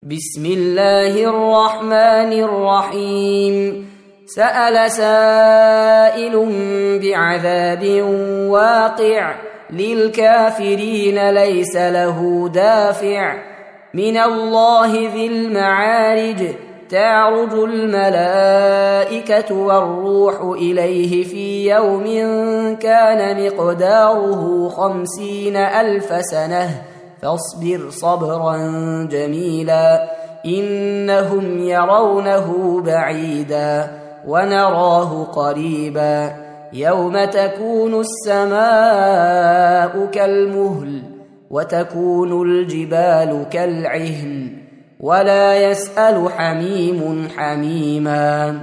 بسم الله الرحمن الرحيم. سأل سائل بعذاب واقع للكافرين ليس له دافع من الله ذي المعارج تعرج الملائكة والروح إليه في يوم كان مقداره 50,000 سنة فاصبر صبرا جميلا إنهم يرونه بعيدا ونراه قريبا يوم تكون السماء كالمهل وتكون الجبال كالعهن ولا يسأل حميم حميما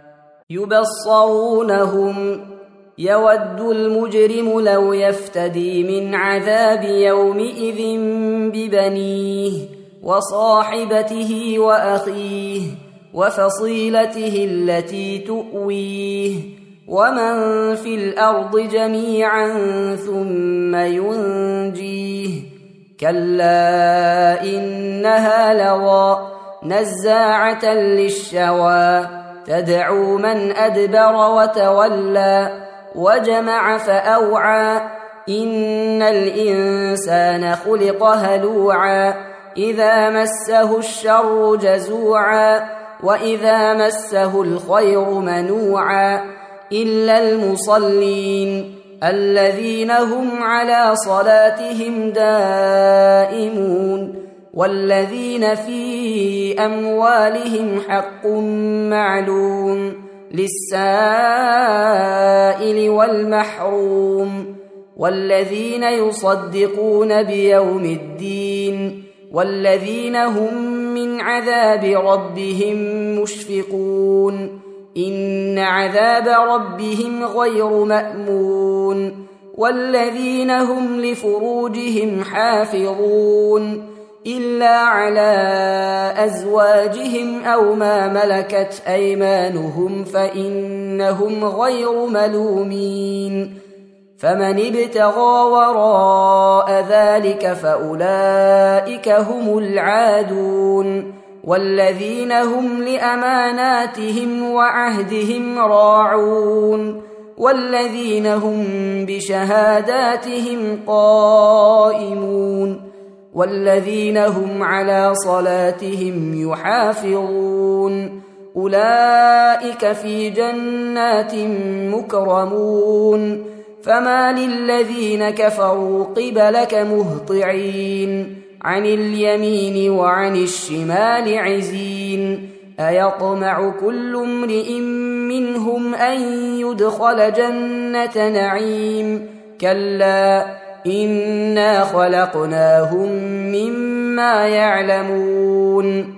يبصرونهم يود المجرم لو يفتدي من عذاب يومئذ ببنيه وصاحبته وأخيه وفصيلته التي تؤويه ومن في الأرض جميعا ثم ينجيه كلا إنها لظى نزاعة للشوى تدعو من أدبر وتولى وجمع فأوعى إن الإنسان خلق هلوعا إذا مسه الشر جزوعا وإذا مسه الخير منوعا إلا المصلين الذين هم على صلاتهم دائمون والذين في أموالهم حق معلوم للسائل والمحروم والذين يصدقون بيوم الدين والذين هم من عذاب ربهم مشفقون إن عذاب ربهم غير مأمون والذين هم لفروجهم حافظون إلا على أزواجهم أو ما ملكت أيمانهم فإنهم غير ملومين فمن ابتغى وراء ذلك فأولئك هم العادون والذين هم لأماناتهم وعهدهم راعون والذين هم بشهاداتهم قائمون والذين هم على صلاتهم يحافظون أولئك في جنات مكرمون فما للذين كفروا قبلك مهطعين عن اليمين وعن الشمال عزين أيطمع كل امرئ منهم أن يدخل جنة نعيم كلا إنا خلقناهم مما يعلمون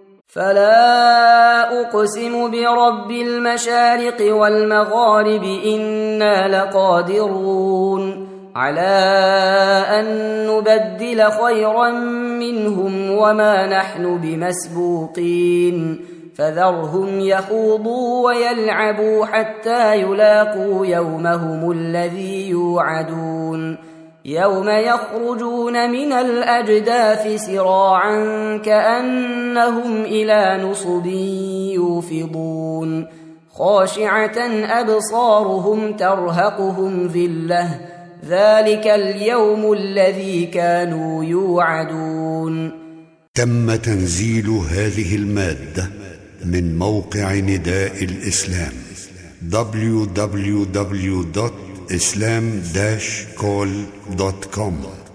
فلا أقسم برب المشارق والمغارب إنا لقادرون على أن نبدل خيرا منهم وما نحن بمسبوقين فذرهم يخوضوا ويلعبوا حتى يلاقوا يومهم الذي يوعدون يوم يخرجون من الأجداث سراعا كأنهم إلى نصب يوفضون خاشعة أبصارهم ترهقهم ذلة ذلك اليوم الذي كانوا يوعدون. تم تنزيل هذه المادة من موقع نداء الإسلام www.islam-call.com